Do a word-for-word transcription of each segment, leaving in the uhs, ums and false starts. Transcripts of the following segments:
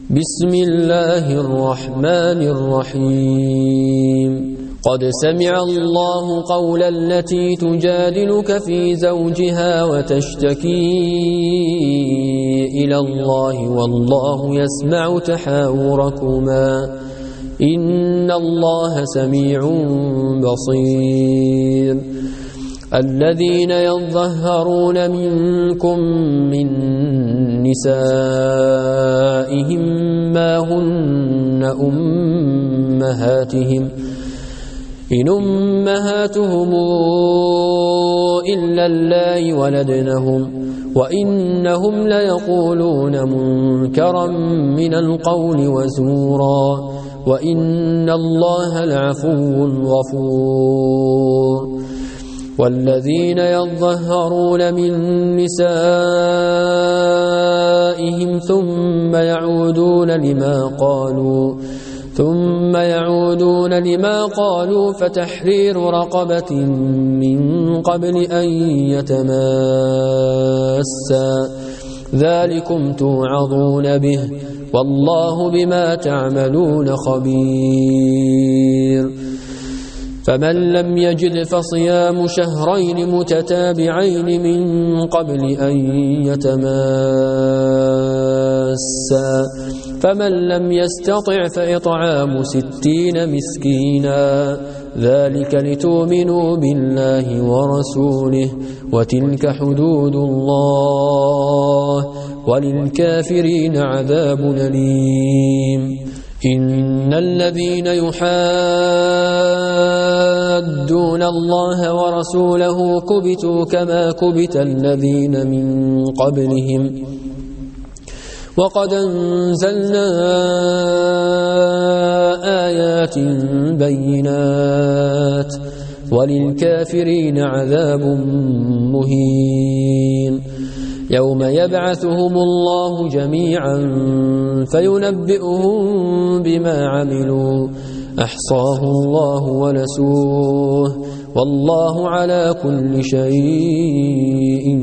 بسم الله الرحمن الرحيم قد سمع الله قول التي تجادلك في زوجها وتشتكي إلى الله والله يسمع تحاوركما إن الله سميع بصير الذين يظهرون منكم من نسائهم ما هن أمهاتهم إن أمهاتهم إلا اللائي ولدنهم وإنهم ليقولون منكرا من القول وزورا وإن الله لعفو غفور والذين يظهرون من نسائهم ثم يعودون لما قالوا ثم يعودون لما قالوا فتحرير رقبة من قبل أن يتماسا ذلكم توعظون به والله بما تعملون خبير فمن لم يجد فصيام شهرين متتابعين من قبل أن يتماسا فمن لم يستطع فإطعام ستين مسكينا ذلك لتؤمنوا بالله ورسوله وتلك حدود الله وللكافرين عذاب أليم إن الذين يحادون الله ورسوله كبتوا كما كبت الذين من قبلهم وقد أنزلنا آيات بينات وللكافرين عذاب مهين يوم يبعثهم الله جميعا فينبئهم بما عملوا أحصاه الله ونسوه والله على كل شيء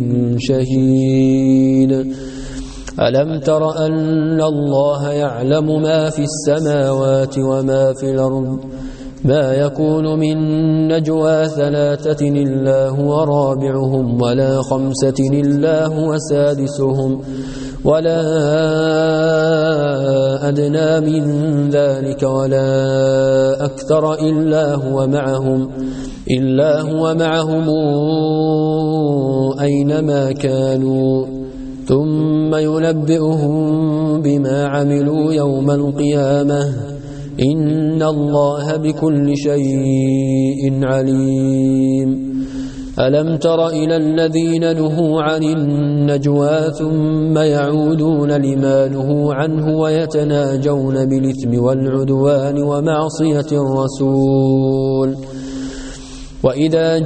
شهيد ألم تر أن الله يعلم ما في السماوات وما في الأرض ما يكون من نجوى ثلاثة إلا هو رابعهم ولا خمسة إلا هو سادسهم ولا أدنى من ذلك ولا أكثر إلا هو معهم إلا هو معهم أينما كانوا ثم ينبئهم بما عملوا يوم القيامة إن الله بكل شيء عليم ألم تر إلى الذين نهوا عن النجوى ثم يعودون لما نهوا عنه ويتناجون بالإثم والعدوان ومعصية الرسول وإذا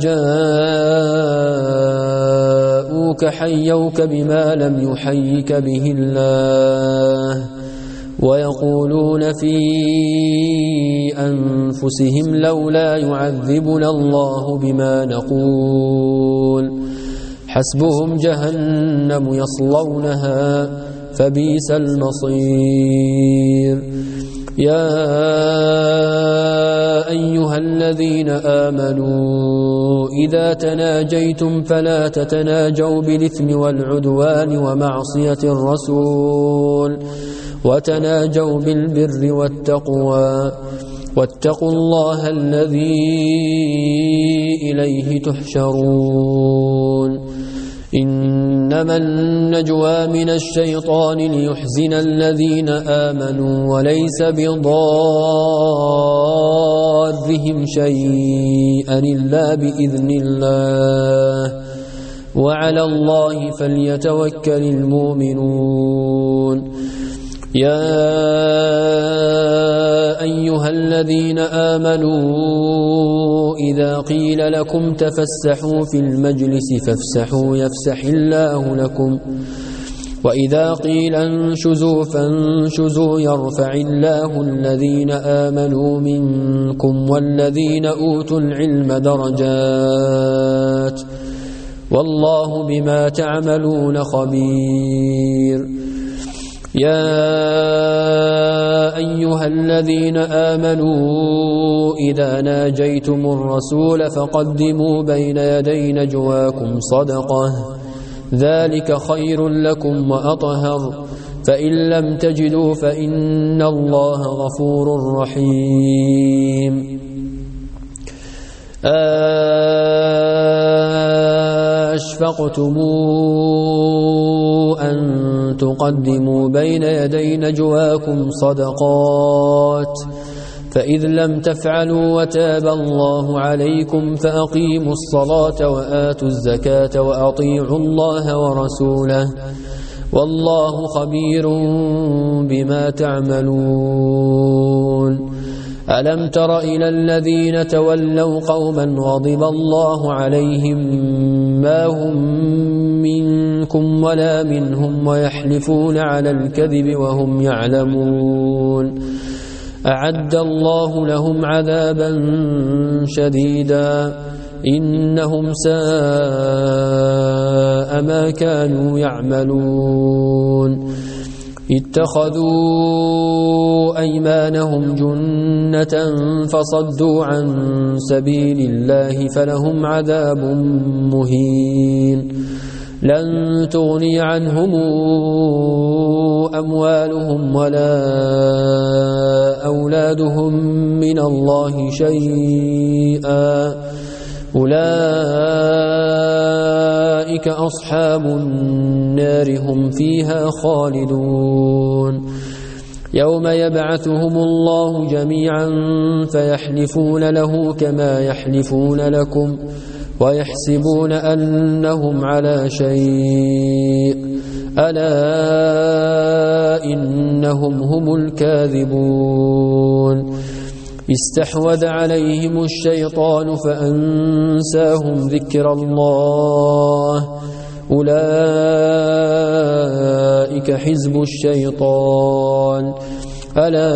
جاءوك حيوك بما لم يحيك به الله ويقولون في أنفسهم لولا يعذبنا الله بما نقول حسبهم جهنم يصلونها فبئس المصير يا أيها الذين آمنوا إذا تناجيتم فلا تتناجوا بالإثم والعدوان ومعصية الرسول وتناجوا بالبر والتقوى واتقوا الله الذي إليه تحشرون إنما النجوى من الشيطان ليحزن الذين آمنوا وليس بضارهم شيئا إلا بإذن الله وعلى الله فليتوكل المؤمنون يا أيها الذين آمنوا إذا قيل لكم تفسحوا في المجلس فافسحوا يفسح الله لكم وإذا قيل انشزوا فانشزوا يرفع الله الذين آمنوا منكم والذين أوتوا العلم درجات والله بما تعملون خبير. يا أيها الذين آمنوا إذا ناجيتم الرسول فقدموا بين يدي نجواكم صدقة ذلك خير لكم وأطهر فإن لم تجدوا فإن الله غفور رحيم أشفقتم أن تقدموا بين يدي نجواكم صدقات فإذ لم تفعلوا وتاب الله عليكم فأقيموا الصلاة وآتوا الزكاة وأطيعوا الله ورسوله والله خبير بما تعملون ألم تر إلى الذين تولوا قوما غضب الله عليهم ما هم منكم ولا منهم ويحلفون على الكذب وهم يعلمون أعد الله لهم عذابا شديدا إنهم ساء ما كانوا يعملون اتخذوا أيمانهم جنة فصدوا عن سبيل الله فلهم عذاب مهين لن تغني عنهم أموالهم ولا أولادهم من الله شيئا أولئك أصحاب النار هم فيها خالدون يوم يبعثهم الله جميعا فيحلفون له كما يحلفون لكم ويحسبون أنهم على شيء ألا إنهم هم الكاذبون استحوذ عليهم الشيطان فأنساهم ذكر الله أولئك حزب الشيطان ألا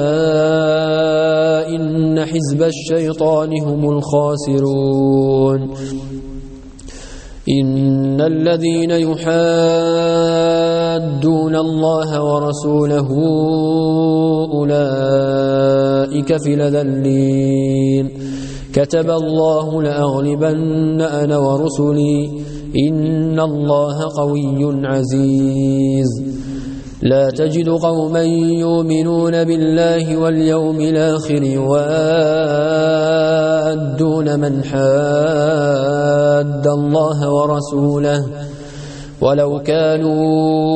إن حزب الشيطان هم الخاسرون إن الذين يحادون الله ورسوله أولئك في الأذلين كتب الله لأغلبن أنا ورسلي إن الله قوي عزيز لا تجد قوما يؤمنون بالله واليوم الآخر يوادون من حاد الله ورسوله ولو كانوا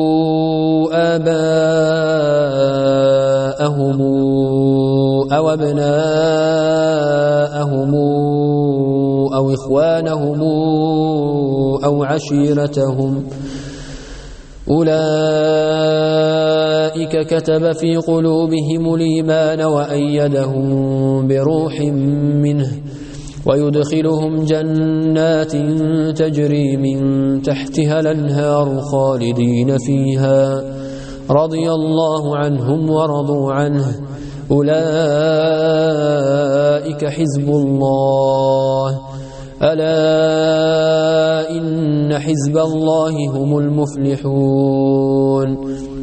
آباءهم أو أبناءهم أو إخوانهم أو عشيرتهم أولئك كتب في قلوبهم الإيمان وأيدهم بروح منه ويدخلهم جنات تجري من تحتها الأنهار خالدين فيها رضي الله عنهم ورضوا عنه أولئك حزب الله ألا إن حزب الله هم المفلحون